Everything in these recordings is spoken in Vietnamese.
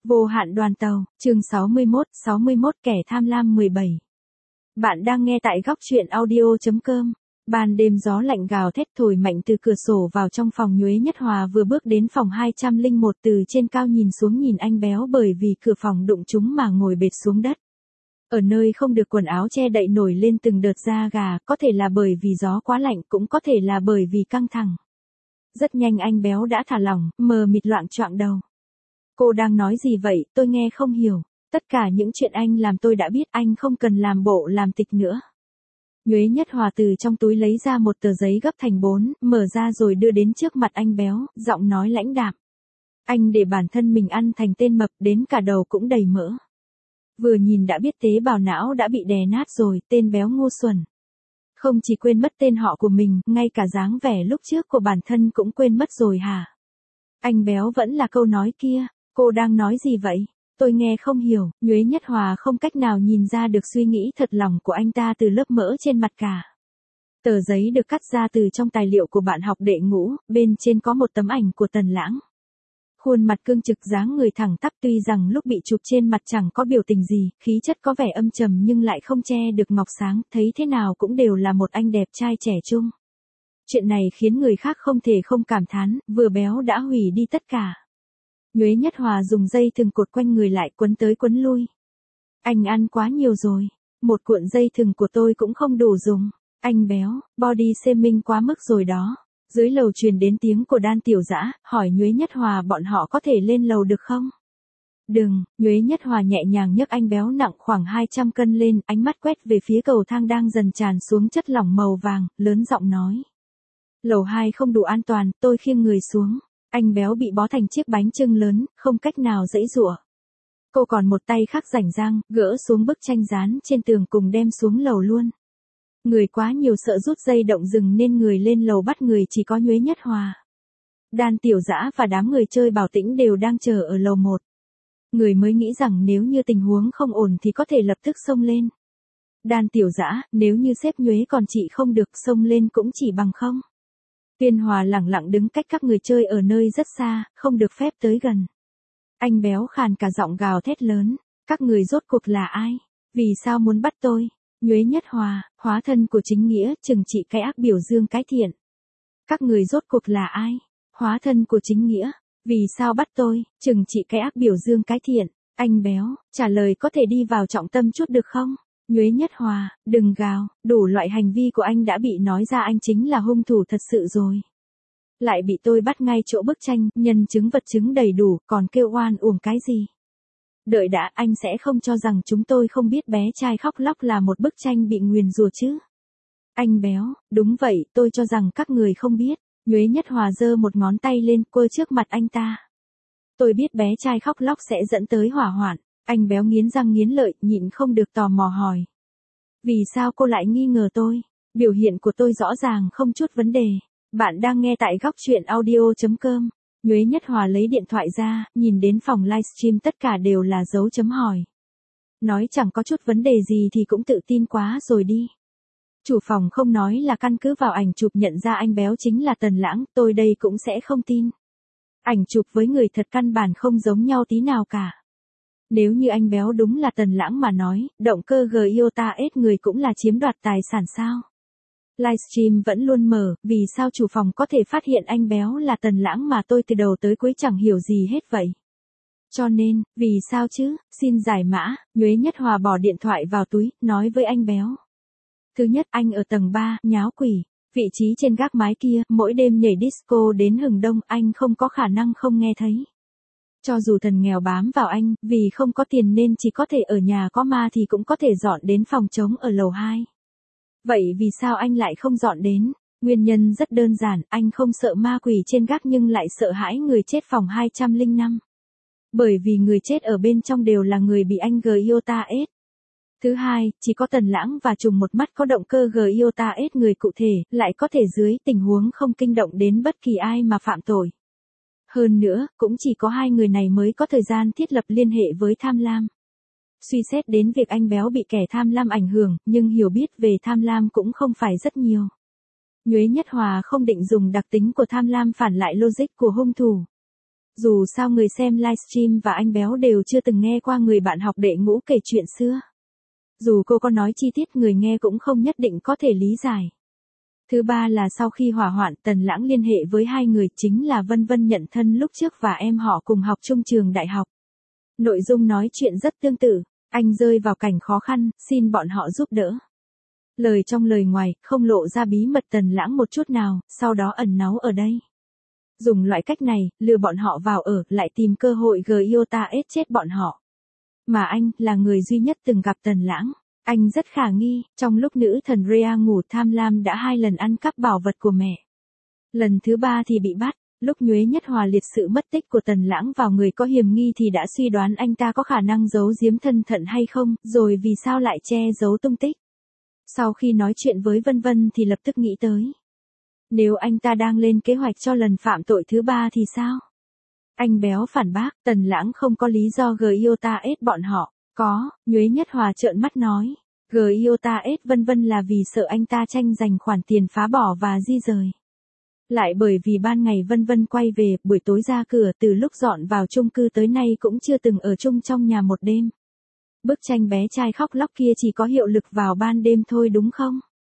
Vô hạn đoàn tàu, chương 61 kẻ tham lam 17. Bạn đang nghe tại góc truyện audio.com. Ban đêm gió lạnh gào thét thổi mạnh từ cửa sổ vào trong phòng. Nhuế Nhất Hòa vừa bước đến phòng 201, từ trên cao nhìn xuống nhìn anh béo bởi vì cửa phòng đụng trúng mà ngồi bệt xuống đất. Ở nơi không được quần áo che đậy nổi lên từng đợt da gà, có thể là bởi vì gió quá lạnh, cũng có thể là bởi vì căng thẳng. Rất nhanh anh béo đã thả lỏng, mờ mịt loạng choạng đầu. Cô đang nói gì vậy, tôi nghe không hiểu. Tất cả những chuyện anh làm tôi đã biết, anh không cần làm bộ làm tịch nữa. Nhuế Nhất Hòa từ trong túi lấy ra một tờ giấy gấp thành 4, mở ra rồi đưa đến trước mặt anh béo, giọng nói lãnh đạm. Anh để bản thân mình ăn thành tên mập, đến cả đầu cũng đầy mỡ. Vừa nhìn đã biết tế bào não đã bị đè nát rồi, tên béo ngu xuẩn. Không chỉ quên mất tên họ của mình, ngay cả dáng vẻ lúc trước của bản thân cũng quên mất rồi hả? Anh béo vẫn là câu nói kia, cô đang nói gì vậy? Tôi nghe không hiểu. Nhuế Nhất Hòa không cách nào nhìn ra được suy nghĩ thật lòng của anh ta từ lớp mỡ trên mặt cả. Tờ giấy được cắt ra từ trong tài liệu của bạn học đệ ngũ, bên trên có một tấm ảnh của Tần Lãng. Khuôn mặt cương trực, dáng người thẳng tắp, tuy rằng lúc bị chụp trên mặt chẳng có biểu tình gì, khí chất có vẻ âm trầm nhưng lại không che được ngọc sáng, thấy thế nào cũng đều là một anh đẹp trai trẻ trung. Chuyện này khiến người khác không thể không cảm thán, vừa béo đã hủy đi tất cả. Nhuế Nhất Hòa dùng dây thừng cột quanh người lại, quấn tới quấn lui. Anh ăn quá nhiều rồi, một cuộn dây thừng của tôi cũng không đủ dùng. Anh béo, body shaming quá mức rồi đó. Dưới lầu truyền đến tiếng của Đan Tiểu Dã, hỏi Nhuế Nhất Hòa bọn họ có thể lên lầu được không? Đừng. Nhuế Nhất Hòa nhẹ nhàng nhấc anh béo nặng khoảng 200 cân lên, ánh mắt quét về phía cầu thang đang dần tràn xuống chất lỏng màu vàng, lớn giọng nói. Lầu 2 không đủ an toàn, tôi khiêng người xuống. Anh béo bị bó thành chiếc bánh chưng lớn, không cách nào giãy giụa. Cô còn một tay khác rảnh rang, gỡ xuống bức tranh dán trên tường cùng đem xuống lầu luôn. Người quá nhiều sợ rút dây động rừng nên người lên lầu bắt người chỉ có Nhuế Nhất Hòa. Đan Tiểu Dã và đám người chơi Bảo Tĩnh đều đang chờ ở lầu 1. Người mới nghĩ rằng nếu như tình huống không ổn thì có thể lập tức xông lên. Đan Tiểu Dã, nếu như sếp Nhuế còn chị không được, xông lên cũng chỉ bằng không. Tuyên Hòa lẳng lặng đứng cách các người chơi ở nơi rất xa, không được phép tới gần. Anh béo khàn cả giọng gào thét lớn, các người rốt cuộc là ai? Vì sao muốn bắt tôi? Nhuế Nhất Hòa, hóa thân của chính nghĩa, trừng trị cái ác biểu dương cái thiện. Các người rốt cuộc là ai? Hóa thân của chính nghĩa, vì sao bắt tôi, trừng trị cái ác biểu dương cái thiện? Anh béo, trả lời có thể đi vào trọng tâm chút được không? Nhuế Nhất Hòa, đừng gào, đủ loại hành vi của anh đã bị nói ra, anh chính là hung thủ thật sự rồi. Lại bị tôi bắt ngay chỗ bức tranh, nhân chứng vật chứng đầy đủ, còn kêu oan uổng cái gì? Đợi đã, anh sẽ không cho rằng chúng tôi không biết bé trai khóc lóc là một bức tranh bị nguyền rủa chứ? Anh béo, đúng vậy, tôi cho rằng các người không biết. Nhuế Nhất Hòa giơ một ngón tay lên, quơ trước mặt anh ta. Tôi biết bé trai khóc lóc sẽ dẫn tới hỏa hoạn. Anh béo nghiến răng nghiến lợi, nhịn không được tò mò hỏi. Vì sao cô lại nghi ngờ tôi? Biểu hiện của tôi rõ ràng không chút vấn đề. Bạn đang nghe tại góc truyện audio.com. Nhuế Nhất Hòa lấy điện thoại ra, nhìn đến phòng livestream tất cả đều là dấu chấm hỏi. Nói chẳng có chút vấn đề gì thì cũng tự tin quá rồi đi. Chủ phòng không nói là căn cứ vào ảnh chụp nhận ra anh béo chính là Tần Lãng, tôi đây cũng sẽ không tin. Ảnh chụp với người thật căn bản không giống nhau tí nào cả. Nếu như anh béo đúng là Tần Lãng mà nói, động cơ Giota ết người cũng là chiếm đoạt tài sản sao? Livestream vẫn luôn mở, vì sao chủ phòng có thể phát hiện anh béo là Tần Lãng mà tôi từ đầu tới cuối chẳng hiểu gì hết vậy? Cho nên, vì sao chứ, xin giải mã. Nhuế Nhất Hòa bỏ điện thoại vào túi, nói với anh béo. Thứ nhất, anh ở tầng 3, nháo quỷ, vị trí trên gác mái kia, mỗi đêm nhảy disco đến hừng đông, anh không có khả năng không nghe thấy. Cho dù thần nghèo bám vào anh, vì không có tiền nên chỉ có thể ở nhà có ma thì cũng có thể dọn đến phòng trống ở lầu 2. Vậy vì sao anh lại không dọn đến? Nguyên nhân rất đơn giản, anh không sợ ma quỷ trên gác nhưng lại sợ hãi người chết phòng 205. Bởi vì người chết ở bên trong đều là người bị anh Giota ết. Thứ hai, chỉ có Tần Lãng và trùng một mắt có động cơ Giota ết người cụ thể, lại có thể dưới tình huống không kinh động đến bất kỳ ai mà phạm tội. Hơn nữa, cũng chỉ có hai người này mới có thời gian thiết lập liên hệ với tham lam. Suy xét đến việc anh béo bị kẻ tham lam ảnh hưởng, nhưng hiểu biết về tham lam cũng không phải rất nhiều. Nhuế Nhất Hòa không định dùng đặc tính của tham lam phản lại logic của hung thủ. Dù sao người xem livestream và anh béo đều chưa từng nghe qua người bạn học đệ ngũ kể chuyện xưa. Dù cô có nói chi tiết người nghe cũng không nhất định có thể lý giải. Thứ ba là sau khi hỏa hoạn Tần Lãng liên hệ với hai người chính là Vân Vân nhận thân lúc trước và em họ cùng học chung trường đại học. Nội dung nói chuyện rất tương tự, anh rơi vào cảnh khó khăn, xin bọn họ giúp đỡ. Lời trong lời ngoài, không lộ ra bí mật Tần Lãng một chút nào, sau đó ẩn náu ở đây. Dùng loại cách này, lừa bọn họ vào ở, lại tìm cơ hội Giota chết bọn họ. Mà anh, là người duy nhất từng gặp Tần Lãng. Anh rất khả nghi, trong lúc nữ thần Rhea ngủ tham lam đã 2 lần ăn cắp bảo vật của mẹ. Lần thứ 3 thì bị bắt, lúc Nhuế Nhất Hòa liệt sự mất tích của Tần Lãng vào người có hiểm nghi thì đã suy đoán anh ta có khả năng giấu giếm thân phận hay không, rồi vì sao lại che giấu tung tích. Sau khi nói chuyện với Vân Vân thì lập tức nghĩ tới. Nếu anh ta đang lên kế hoạch cho lần phạm tội thứ 3 thì sao? Anh béo phản bác, Tần Lãng không có lý do Giota bọn họ. Có, Nhuế Nhất Hòa trợn mắt nói. Giota Vân Vân là vì sợ anh ta tranh giành khoản tiền phá bỏ và di rời. Lại bởi vì ban ngày Vân Vân quay về, buổi tối ra cửa, từ lúc dọn vào chung cư tới nay cũng chưa từng ở chung trong nhà một đêm. Bức tranh bé trai khóc lóc kia chỉ có hiệu lực vào ban đêm thôi đúng không?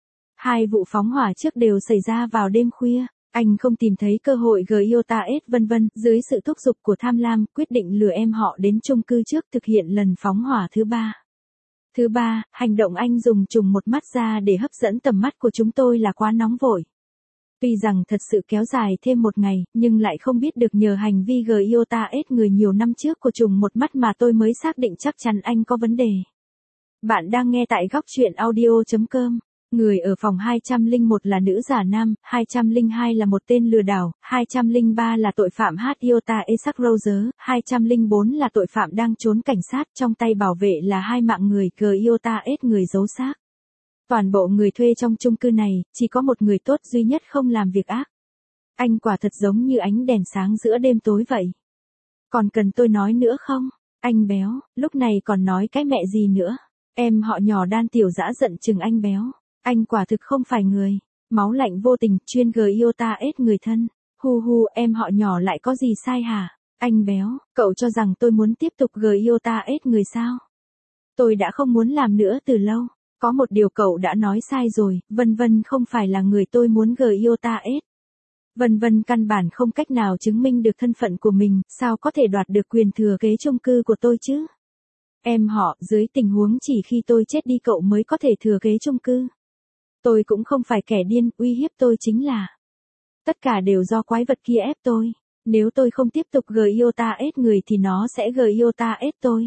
2 vụ phóng hỏa trước đều xảy ra vào đêm khuya. Anh không tìm thấy cơ hội Giota Vân Vân, dưới sự thúc giục của tham lam, quyết định lừa em họ đến chung cư trước thực hiện lần phóng hỏa thứ 3. Thứ 3, hành động anh dùng trùng một mắt ra để hấp dẫn tầm mắt của chúng tôi là quá nóng vội. Tuy rằng thật sự kéo dài thêm 1 ngày, nhưng lại không biết được nhờ hành vi Giota người nhiều năm trước của trùng một mắt mà tôi mới xác định chắc chắn anh có vấn đề. Bạn đang nghe tại góc chuyện audio.com. Người ở phòng 201 là nữ giả nam, 202 là một tên lừa đảo, 203 là tội phạm Iota Isaac Rose, 204 là tội phạm đang trốn cảnh sát, trong tay bảo vệ là 2 mạng người Giota người giấu xác. Toàn bộ người thuê trong chung cư này, chỉ có một người tốt duy nhất không làm việc ác. Anh quả thật giống như ánh đèn sáng giữa đêm tối vậy. Còn cần tôi nói nữa không? Anh béo, lúc này còn nói cái mẹ gì nữa? Em họ nhỏ Đan Tiểu Dã giận chừng anh béo. Anh quả thực không phải người. Máu lạnh vô tình, chuyên Giota người thân. Hu hu, em họ nhỏ lại có gì sai hả? Anh béo, cậu cho rằng tôi muốn tiếp tục Giota người sao? Tôi đã không muốn làm nữa từ lâu. Có một điều cậu đã nói sai rồi, Vân Vân không phải là người tôi muốn Giota. Vân Vân căn bản không cách nào chứng minh được thân phận của mình, sao có thể đoạt được quyền thừa kế chung cư của tôi chứ? Em họ, dưới tình huống chỉ khi tôi chết đi cậu mới có thể thừa kế chung cư. Tôi cũng không phải kẻ điên, uy hiếp tôi chính là. Tất cả đều do quái vật kia ép tôi. Nếu tôi không tiếp tục Giota người thì nó sẽ Giota tôi.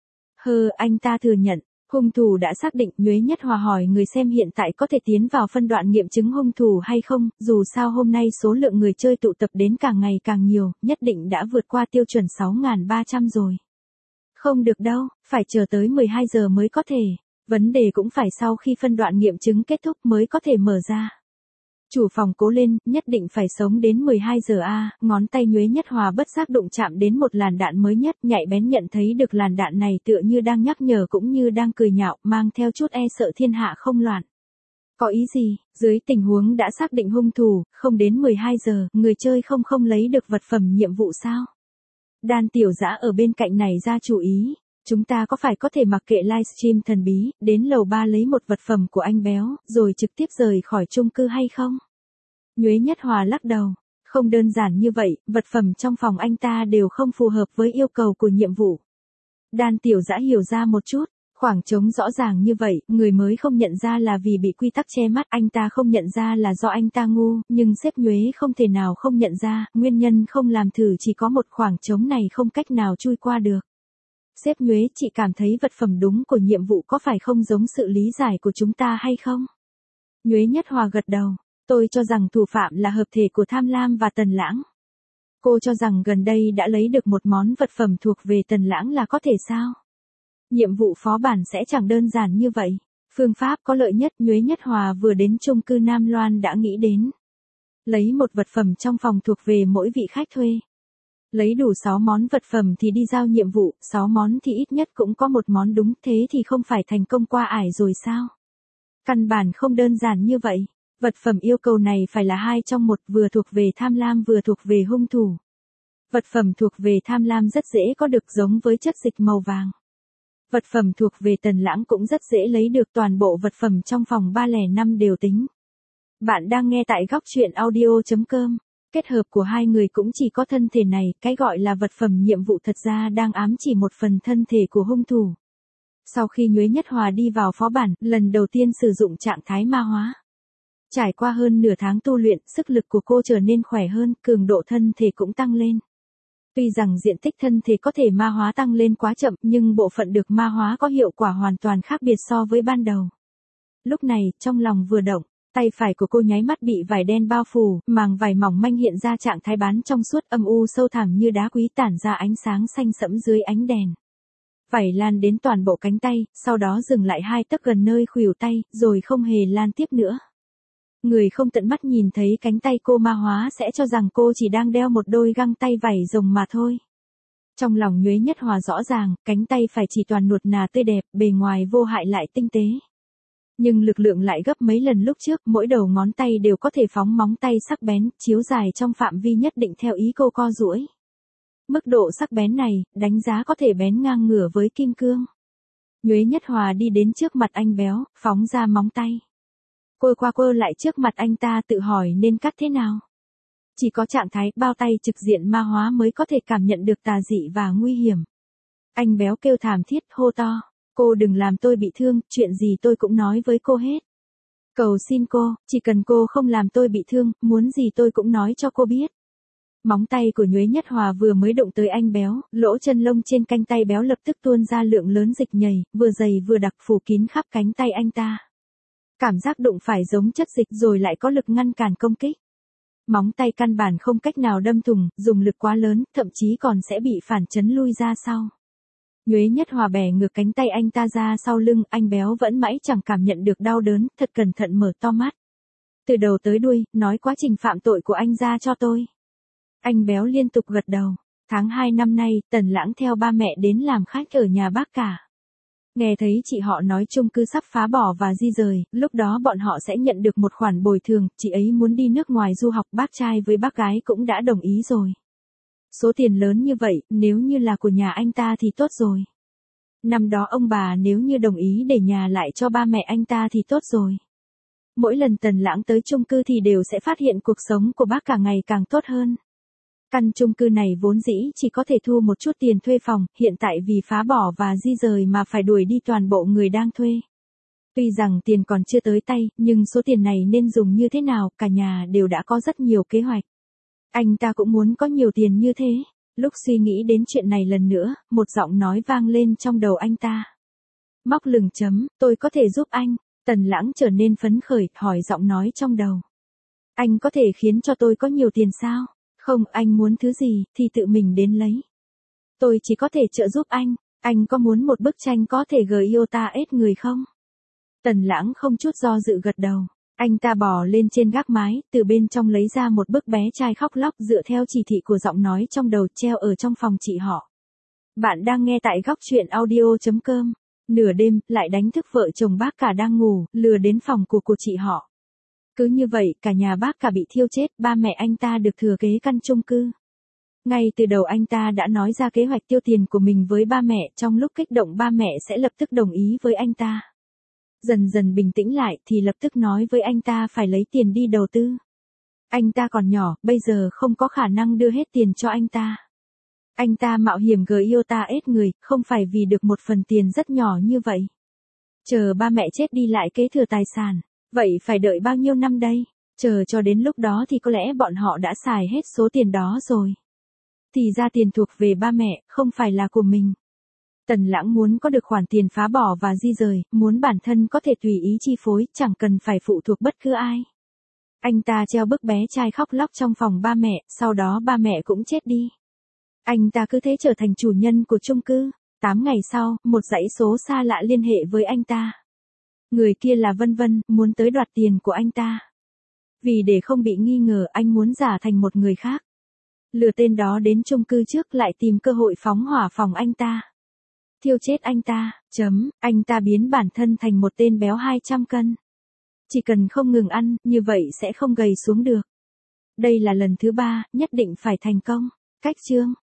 Anh ta thừa nhận. Hung thủ đã xác định. Nhuế Nhất Hòa hỏi người xem hiện tại có thể tiến vào phân đoạn nghiệm chứng hung thủ hay không, dù sao hôm nay số lượng người chơi tụ tập đến càng ngày càng nhiều, nhất định đã vượt qua tiêu chuẩn 6.300 rồi. Không được đâu, phải chờ tới 12 giờ mới có thể. Vấn đề cũng phải sau khi phân đoạn nghiệm chứng kết thúc mới có thể mở ra. Chủ phòng cố lên, nhất định phải sống đến 12 giờ a. Ngón tay Nhuế Nhất Hòa bất giác đụng chạm đến một làn đạn mới nhất, nhạy bén nhận thấy được làn đạn này tựa như đang nhắc nhở cũng như đang cười nhạo, mang theo chút e sợ thiên hạ không loạn. Có ý gì? Dưới tình huống đã xác định hung thủ, không đến 12 giờ, người chơi không lấy được vật phẩm nhiệm vụ sao? Đan Tiểu Dã ở bên cạnh này ra chủ ý. Chúng ta có phải có thể mặc kệ livestream thần bí, đến lầu 3 lấy một vật phẩm của anh béo, rồi trực tiếp rời khỏi chung cư hay không? Nhuế Nhất Hòa lắc đầu. Không đơn giản như vậy, vật phẩm trong phòng anh ta đều không phù hợp với yêu cầu của nhiệm vụ. Đan Tiểu Dã hiểu ra một chút, khoảng trống rõ ràng như vậy, người mới không nhận ra là vì bị quy tắc che mắt, anh ta không nhận ra là do anh ta ngu, nhưng sếp Nhuế không thể nào không nhận ra, nguyên nhân không làm thử chỉ có một khoảng trống này không cách nào chui qua được. Sếp Nhuế, chị cảm thấy vật phẩm đúng của nhiệm vụ có phải không giống sự lý giải của chúng ta hay không? Nhuế Nhất Hòa gật đầu. Tôi cho rằng thủ phạm là hợp thể của Tham Lam và Tần Lãng. Cô cho rằng gần đây đã lấy được một món vật phẩm thuộc về Tần Lãng là có thể sao? Nhiệm vụ phó bản sẽ chẳng đơn giản như vậy. Phương pháp có lợi nhất Nhuế Nhất Hòa vừa đến chung cư Nam Loan đã nghĩ đến. Lấy một vật phẩm trong phòng thuộc về mỗi vị khách thuê. Lấy đủ 6 món vật phẩm thì đi giao nhiệm vụ, 6 món thì ít nhất cũng có một món đúng, thế thì không phải thành công qua ải rồi sao? Căn bản không đơn giản như vậy. Vật phẩm yêu cầu này phải là 2 trong 1, vừa thuộc về Tham Lam vừa thuộc về hung thủ. Vật phẩm thuộc về tham lam rất dễ có được giống với chất dịch màu vàng. Vật phẩm thuộc về Tần Lãng cũng rất dễ lấy được, toàn bộ vật phẩm trong phòng 305 đều tính. Bạn đang nghe tại góc truyện audio.com. Kết hợp của hai người cũng chỉ có thân thể này, cái gọi là vật phẩm nhiệm vụ thật ra đang ám chỉ một phần thân thể của hung thủ. Sau khi Nhuế Nhất Hòa đi vào phó bản, lần đầu tiên sử dụng trạng thái ma hóa. Trải qua hơn nửa tháng tu luyện, sức lực của cô trở nên khỏe hơn, cường độ thân thể cũng tăng lên. Tuy rằng diện tích thân thể có thể ma hóa tăng lên quá chậm, nhưng bộ phận được ma hóa có hiệu quả hoàn toàn khác biệt so với ban đầu. Lúc này, trong lòng vừa động, tay phải của cô nháy mắt bị vải đen bao phủ, màng vải mỏng manh hiện ra trạng thái bán trong suốt, âm u sâu thẳm như đá quý, tản ra ánh sáng xanh sẫm dưới ánh đèn. Vải lan đến toàn bộ cánh tay, sau đó dừng lại 2 tấc gần nơi khuỷu tay, rồi không hề lan tiếp nữa. Người không tận mắt nhìn thấy cánh tay cô ma hóa sẽ cho rằng cô chỉ đang đeo một đôi găng tay vảy rồng mà thôi. Trong lòng Nhuế Nhất Hòa rõ ràng, cánh tay phải chỉ toàn nuột nà tươi đẹp, bề ngoài vô hại lại tinh tế. Nhưng lực lượng lại gấp mấy lần lúc trước, mỗi đầu ngón tay đều có thể phóng móng tay sắc bén, chiếu dài trong phạm vi nhất định theo ý cô co duỗi. Mức độ sắc bén này, đánh giá có thể bén ngang ngửa với kim cương. Nhuế Nhất Hòa đi đến trước mặt anh béo, phóng ra móng tay. Cô qua quơ lại trước mặt anh ta tự hỏi nên cắt thế nào. Chỉ có trạng thái bao tay trực diện ma hóa mới có thể cảm nhận được tà dị và nguy hiểm. Anh béo kêu thảm thiết, hô to. Cô đừng làm tôi bị thương, chuyện gì tôi cũng nói với cô hết. Cầu xin cô, chỉ cần cô không làm tôi bị thương, muốn gì tôi cũng nói cho cô biết. Móng tay của Nhuế Nhất Hòa vừa mới đụng tới anh béo, lỗ chân lông trên cánh tay béo lập tức tuôn ra lượng lớn dịch nhầy, vừa dày vừa đặc phủ kín khắp cánh tay anh ta. Cảm giác đụng phải giống chất dịch rồi lại có lực ngăn cản công kích. Móng tay căn bản không cách nào đâm thủng, dùng lực quá lớn, thậm chí còn sẽ bị phản chấn lui ra sau. Nhuế Nhất Hòa bẻ ngược cánh tay anh ta ra sau lưng, anh béo vẫn mãi chẳng cảm nhận được đau đớn, thật cẩn thận mở to mắt. Từ đầu tới đuôi, nói quá trình phạm tội của anh ra cho tôi. Anh béo liên tục gật đầu. Tháng 2 năm nay, Tần Lãng theo ba mẹ đến làm khách ở nhà bác cả. Nghe thấy chị họ nói chung cư sắp phá bỏ và di rời, lúc đó bọn họ sẽ nhận được một khoản bồi thường, chị ấy muốn đi nước ngoài du học, bác trai với bác gái cũng đã đồng ý rồi. Số tiền lớn như vậy, nếu như là của nhà anh ta thì tốt rồi. Năm đó ông bà nếu như đồng ý để nhà lại cho ba mẹ anh ta thì tốt rồi. Mỗi lần Tần Lãng tới chung cư thì đều sẽ phát hiện cuộc sống của bác cả ngày càng tốt hơn. Căn chung cư này vốn dĩ chỉ có thể thu một chút tiền thuê phòng, hiện tại vì phá bỏ và di rời mà phải đuổi đi toàn bộ người đang thuê. Tuy rằng tiền còn chưa tới tay, nhưng số tiền này nên dùng như thế nào, cả nhà đều đã có rất nhiều kế hoạch. Anh ta cũng muốn có nhiều tiền như thế. Lúc suy nghĩ đến chuyện này lần nữa, một giọng nói vang lên trong đầu anh ta. Móc lửng chấm, tôi có thể giúp anh. Tần Lãng trở nên phấn khởi, hỏi giọng nói trong đầu. Anh có thể khiến cho tôi có nhiều tiền sao? Không, anh muốn thứ gì, thì tự mình đến lấy. Tôi chỉ có thể trợ giúp anh có muốn một bức tranh có thể GIOTA-S người không? Tần Lãng không chút do dự gật đầu. Anh ta bò lên trên gác mái, từ bên trong lấy ra một bức bé trai khóc lóc dựa theo chỉ thị của giọng nói trong đầu treo ở trong phòng chị họ. Bạn đang nghe tại góc truyện audio.com. Nửa đêm, lại đánh thức vợ chồng bác cả đang ngủ, lừa đến phòng của chị họ. Cứ như vậy, cả nhà bác cả bị thiêu chết, ba mẹ anh ta được thừa kế căn chung cư. Ngay từ đầu anh ta đã nói ra kế hoạch tiêu tiền của mình với ba mẹ, trong lúc kích động ba mẹ sẽ lập tức đồng ý với anh ta. Dần dần bình tĩnh lại thì lập tức nói với anh ta phải lấy tiền đi đầu tư. Anh ta còn nhỏ, bây giờ không có khả năng đưa hết tiền cho anh ta. Anh ta mạo hiểm GIOTA-S người, không phải vì được một phần tiền rất nhỏ như vậy. Chờ ba mẹ chết đi lại kế thừa tài sản, vậy phải đợi bao nhiêu năm đây? Chờ cho đến lúc đó thì có lẽ bọn họ đã xài hết số tiền đó rồi. Thì ra tiền thuộc về ba mẹ, không phải là của mình. Tần Lãng muốn có được khoản tiền phá bỏ và di rời, muốn bản thân có thể tùy ý chi phối, chẳng cần phải phụ thuộc bất cứ ai. Anh ta treo bức bé trai khóc lóc trong phòng ba mẹ, sau đó ba mẹ cũng chết đi. Anh ta cứ thế trở thành chủ nhân của chung cư. 8 ngày sau, một dãy số xa lạ liên hệ với anh ta. Người kia là Vân Vân, muốn tới đoạt tiền của anh ta. Vì để không bị nghi ngờ, anh muốn giả thành một người khác. Lừa tên đó đến chung cư trước lại tìm cơ hội phóng hỏa phòng anh ta. Thiêu chết anh ta, anh ta biến bản thân thành một tên béo 200 cân. Chỉ cần không ngừng ăn, như vậy sẽ không gầy xuống được. Đây là lần thứ 3, nhất định phải thành công. Cách chương